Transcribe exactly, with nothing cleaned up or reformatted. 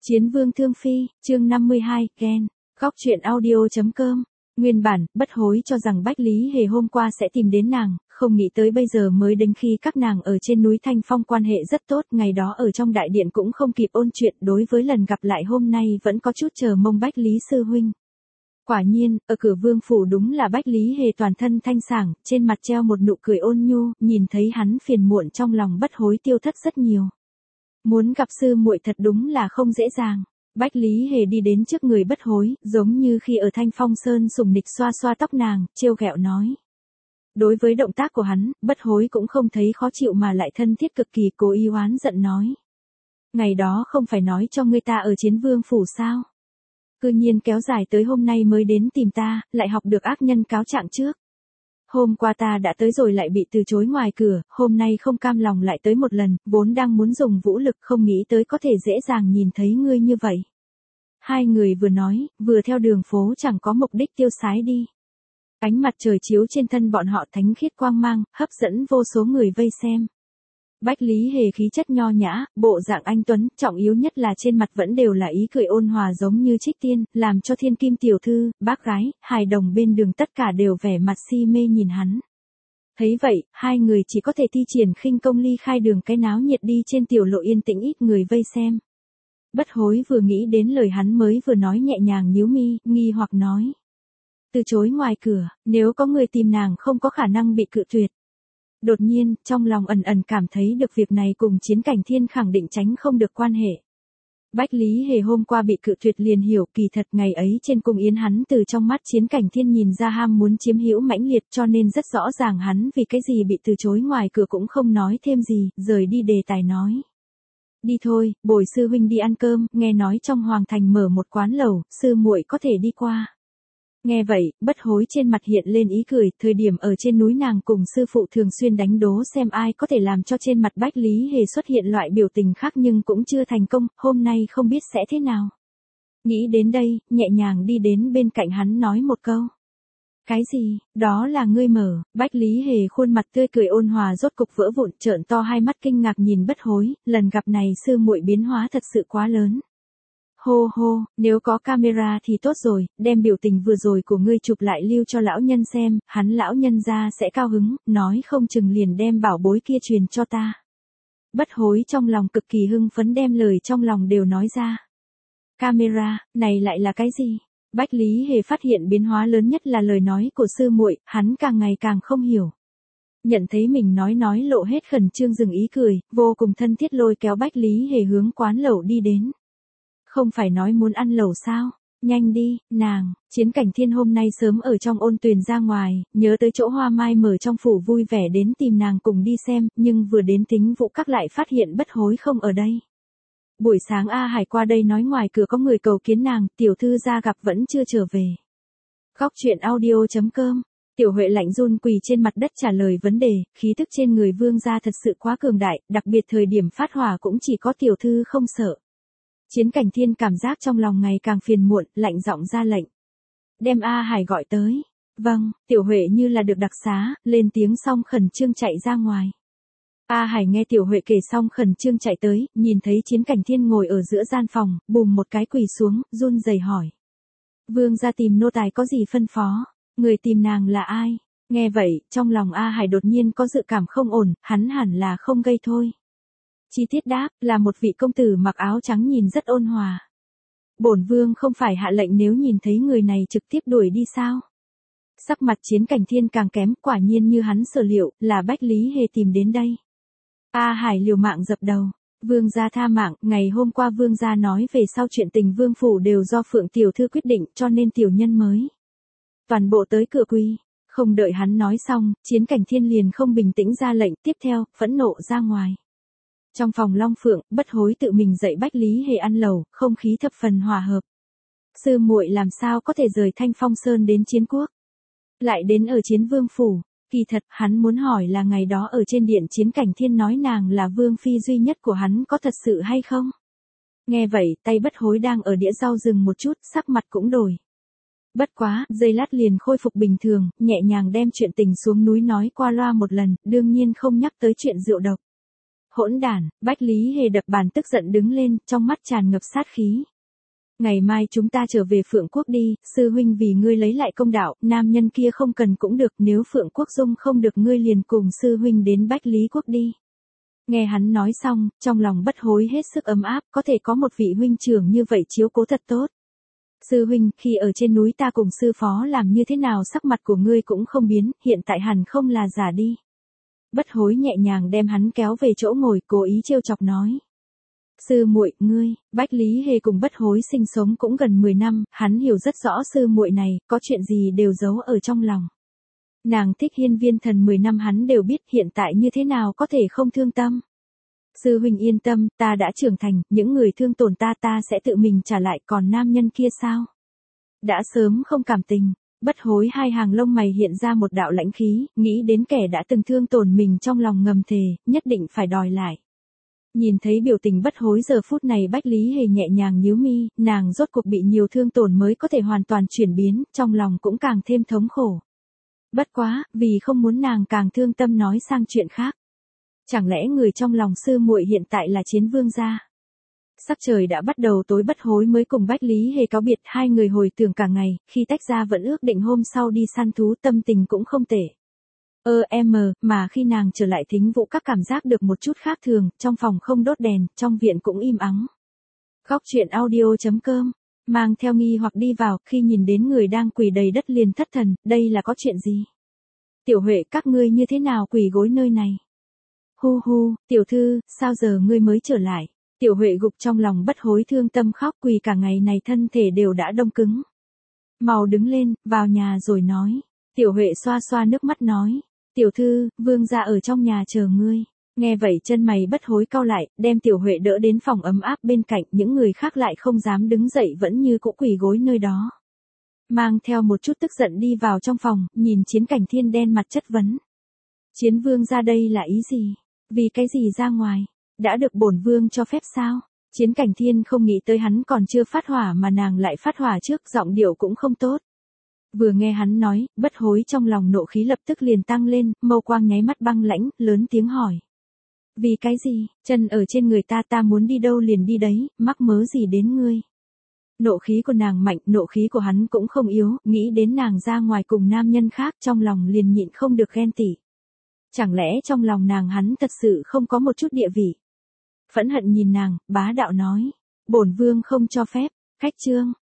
Chiến vương thương phi, chương năm mươi hai, Ken. Góc truyện audio.com. Nguyên bản, bất hối cho rằng Bách Lý Hề hôm qua sẽ tìm đến nàng, không nghĩ tới bây giờ mới đến khi các nàng ở trên núi Thanh Phong quan hệ rất tốt, ngày đó ở trong đại điện cũng không kịp ôn chuyện, đối với lần gặp lại hôm nay vẫn có chút chờ mong Bách Lý sư huynh. Quả nhiên, ở cửa vương phủ đúng là Bách Lý Hề toàn thân thanh sảng, trên mặt treo một nụ cười ôn nhu, nhìn thấy hắn phiền muộn trong lòng bất hối tiêu thất rất nhiều. Muốn gặp sư muội thật đúng là không dễ dàng. Bách Lý Hề đi đến trước người bất hối, giống như khi ở Thanh Phong Sơn sủng nịch xoa xoa tóc nàng, trêu ghẹo nói. Đối với động tác của hắn, bất hối cũng không thấy khó chịu mà lại thân thiết cực kỳ, cố ý oán giận nói. Ngày đó không phải nói cho ngươi ta ở Chiến Vương phủ sao? Cư nhiên kéo dài tới hôm nay mới đến tìm ta, lại học được ác nhân cáo trạng trước. Hôm qua ta đã tới rồi lại bị từ chối ngoài cửa, hôm nay không cam lòng lại tới một lần, vốn đang muốn dùng vũ lực không nghĩ tới có thể dễ dàng nhìn thấy ngươi như vậy. Hai người vừa nói, vừa theo đường phố chẳng có mục đích tiêu sái đi. Ánh mặt trời chiếu trên thân bọn họ thánh khiết quang mang, hấp dẫn vô số người vây xem. Bách Lý Hề khí chất nho nhã, bộ dạng anh tuấn, trọng yếu nhất là trên mặt vẫn đều là ý cười ôn hòa giống như trích tiên, làm cho thiên kim tiểu thư, bác gái, hài đồng bên đường tất cả đều vẻ mặt si mê nhìn hắn. Thấy vậy, hai người chỉ có thể thi triển khinh công ly khai đường cái náo nhiệt đi trên tiểu lộ yên tĩnh ít người vây xem. Bất hối vừa nghĩ đến lời hắn mới vừa nói nhẹ nhàng nhíu mi, nghi hoặc nói. Từ chối ngoài cửa, nếu có người tìm nàng không có khả năng bị cự tuyệt. Đột nhiên, trong lòng ẩn ẩn cảm thấy được việc này cùng Chiến Cảnh Thiên khẳng định tránh không được quan hệ. Bách Lý Hề hôm qua bị cự tuyệt liền hiểu kỳ thật ngày ấy trên cung yến hắn từ trong mắt Chiến Cảnh Thiên nhìn ra ham muốn chiếm hữu mãnh liệt cho nên rất rõ ràng hắn vì cái gì bị từ chối ngoài cửa cũng không nói thêm gì, rời đi đề tài nói. Đi thôi, bồi sư huynh đi ăn cơm, nghe nói trong hoàng thành mở một quán lẩu, sư muội có thể đi qua. Nghe vậy, bất hối trên mặt hiện lên ý cười, thời điểm ở trên núi nàng cùng sư phụ thường xuyên đánh đố xem ai có thể làm cho trên mặt Bách Lý Hề xuất hiện loại biểu tình khác nhưng cũng chưa thành công, hôm nay không biết sẽ thế nào. Nghĩ đến đây, nhẹ nhàng đi đến bên cạnh hắn nói một câu. Cái gì, đó là ngươi mở, Bách Lý Hề khuôn mặt tươi cười ôn hòa rốt cục vỡ vụn trợn to hai mắt kinh ngạc nhìn bất hối, lần gặp này sư muội biến hóa thật sự quá lớn. Hô hô, nếu có camera thì tốt rồi, đem biểu tình vừa rồi của ngươi chụp lại lưu cho lão nhân xem, hắn lão nhân ra sẽ cao hứng, nói không chừng liền đem bảo bối kia truyền cho ta. Bất hối trong lòng cực kỳ hưng phấn đem lời trong lòng đều nói ra. Camera, này lại là cái gì? Bách Lý Hề phát hiện biến hóa lớn nhất là lời nói của sư muội, hắn càng ngày càng không hiểu. Nhận thấy mình nói nói lộ hết khẩn trương dừng ý cười, vô cùng thân thiết lôi kéo Bách Lý Hề hướng quán lẩu đi đến. Không phải nói muốn ăn lẩu sao? Nhanh đi, nàng, Chiến Cảnh Thiên hôm nay sớm ở trong ôn tuyền ra ngoài, nhớ tới chỗ hoa mai mở trong phủ vui vẻ đến tìm nàng cùng đi xem, nhưng vừa đến Tính Vũ Các lại phát hiện bất hối không ở đây. Buổi sáng A Hải qua đây nói ngoài cửa có người cầu kiến nàng, tiểu thư ra gặp vẫn chưa trở về. Góc truyện audio.com. Tiểu Huệ lạnh run quỳ trên mặt đất trả lời vấn đề, khí tức trên người vương gia thật sự quá cường đại, đặc biệt thời điểm phát hỏa cũng chỉ có tiểu thư không sợ. Chiến Cảnh Thiên cảm giác trong lòng ngày càng phiền muộn, lạnh giọng ra lệnh. Đem A Hải gọi tới. Vâng, Tiểu Huệ như là được đặc xá, lên tiếng xong khẩn trương chạy ra ngoài. A Hải nghe Tiểu Huệ kể xong khẩn trương chạy tới, nhìn thấy Chiến Cảnh Thiên ngồi ở giữa gian phòng, bùm một cái quỳ xuống, run rẩy hỏi. Vương gia tìm nô tài có gì phân phó? Người tìm nàng là ai? Nghe vậy, trong lòng A Hải đột nhiên có dự cảm không ổn, hắn hẳn là không gây thôi. Chi tiết đáp, là một vị công tử mặc áo trắng nhìn rất ôn hòa. Bổn vương không phải hạ lệnh nếu nhìn thấy người này trực tiếp đuổi đi sao? Sắc mặt Chiến Cảnh Thiên càng kém, quả nhiên như hắn sở liệu, là Bách Lý Hề tìm đến đây. A Hải liều mạng dập đầu. Vương gia tha mạng, ngày hôm qua vương gia nói về sau chuyện tình vương phủ đều do Phượng tiểu thư quyết định cho nên tiểu nhân mới. Toàn bộ tới cửa quỳ. Không đợi hắn nói xong, Chiến Cảnh Thiên liền không bình tĩnh ra lệnh, tiếp theo, phẫn nộ ra ngoài. Trong phòng Long Phượng, bất hối tự mình dạy Bách Lý Hề ăn lẩu, không khí thập phần hòa hợp. Sư muội làm sao có thể rời Thanh Phong Sơn đến Chiến Quốc? Lại đến ở Chiến Vương phủ, kỳ thật hắn muốn hỏi là ngày đó ở trên điện Chiến Cảnh Thiên nói nàng là vương phi duy nhất của hắn có thật sự hay không? Nghe vậy, tay bất hối đang ở đĩa rau dừng một chút, sắc mặt cũng đổi. Bất quá, giây lát liền khôi phục bình thường, nhẹ nhàng đem chuyện tình xuống núi nói qua loa một lần, đương nhiên không nhắc tới chuyện rượu độc. hỗn đản, Bách Lý Hề đập bàn tức giận đứng lên, trong mắt tràn ngập sát khí. Ngày mai chúng ta trở về Phượng Quốc đi, sư huynh vì ngươi lấy lại công đạo, nam nhân kia không cần cũng được, nếu Phượng Quốc dung không được ngươi liền cùng sư huynh đến Bách Lý Quốc đi. Nghe hắn nói xong, trong lòng Bất Hối hết sức ấm áp, có thể có một vị huynh trưởng như vậy chiếu cố thật tốt. Sư huynh, khi ở trên núi ta cùng sư phó làm như thế nào sắc mặt của ngươi cũng không biến, hiện tại hẳn không là giả đi. Bất Hối nhẹ nhàng đem hắn kéo về chỗ ngồi, cố ý trêu chọc nói. Sư muội, ngươi, Bách Lý Hề cùng Bất Hối sinh sống cũng gần mười năm, hắn hiểu rất rõ sư muội này, có chuyện gì đều giấu ở trong lòng. Nàng thích Hiên Viên Thần mười năm hắn đều biết, hiện tại như thế nào có thể không thương tâm. Sư huynh yên tâm, ta đã trưởng thành, những người thương tổn ta ta sẽ tự mình trả lại, còn nam nhân kia sao? Đã sớm không cảm tình. Bất Hối hai hàng lông mày hiện ra một đạo lãnh khí, nghĩ đến kẻ đã từng thương tổn mình trong lòng ngầm thề, nhất định phải đòi lại. Nhìn thấy biểu tình Bất Hối giờ phút này Bách Lý Hề nhẹ nhàng nhíu mi, nàng rốt cuộc bị nhiều thương tổn mới có thể hoàn toàn chuyển biến, trong lòng cũng càng thêm thống khổ. Bất quá, vì không muốn nàng càng thương tâm nói sang chuyện khác. Chẳng lẽ người trong lòng sư muội hiện tại là Chiến Vương gia? Sắc trời đã bắt đầu tối Bất Hối mới cùng Bách Lý Hề cáo biệt, hai người hồi tưởng cả ngày, khi tách ra vẫn ước định hôm sau đi săn thú, tâm tình cũng không tệ. Ơ em, mà khi nàng trở lại Thính Vũ các cảm giác được một chút khác thường, trong phòng không đốt đèn, trong viện cũng im ắng. Góc truyện audio chấm com, mang theo nghi hoặc đi vào, khi nhìn đến người đang quỳ đầy đất liền thất thần, đây là có chuyện gì? Tiểu Huệ, các ngươi như thế nào quỳ gối nơi này? Hu hu, tiểu thư, sao giờ ngươi mới trở lại? Tiểu Huệ gục trong lòng Bất Hối thương tâm khóc, quỳ cả ngày này thân thể đều đã đông cứng. Mau đứng lên, vào nhà rồi nói. Tiểu Huệ xoa xoa nước mắt nói. Tiểu thư, vương gia ở trong nhà chờ ngươi. Nghe vậy chân mày Bất Hối cau lại, đem Tiểu Huệ đỡ đến phòng ấm áp bên cạnh, những người khác lại không dám đứng dậy vẫn như cũ quỳ gối nơi đó. Mang theo một chút tức giận đi vào trong phòng, nhìn Chiến Cảnh Thiên đen mặt chất vấn. Chiến vương ra đây là ý gì? Vì cái gì ra ngoài? Đã được bổn vương cho phép sao? Chiến Cảnh Thiên không nghĩ tới hắn còn chưa phát hỏa mà nàng lại phát hỏa trước, giọng điệu cũng không tốt. Vừa nghe hắn nói, Bất Hối trong lòng nộ khí lập tức liền tăng lên, mâu quang nháy mắt băng lãnh, lớn tiếng hỏi. Vì cái gì? Chân ở trên người ta, ta muốn đi đâu liền đi đấy, mắc mớ gì đến ngươi? Nộ khí của nàng mạnh, nộ khí của hắn cũng không yếu, nghĩ đến nàng ra ngoài cùng nam nhân khác, trong lòng liền nhịn không được ghen tị. Chẳng lẽ trong lòng nàng hắn thật sự không có một chút địa vị? Phẫn hận nhìn nàng, bá đạo nói. Bổn vương không cho phép, khách trương.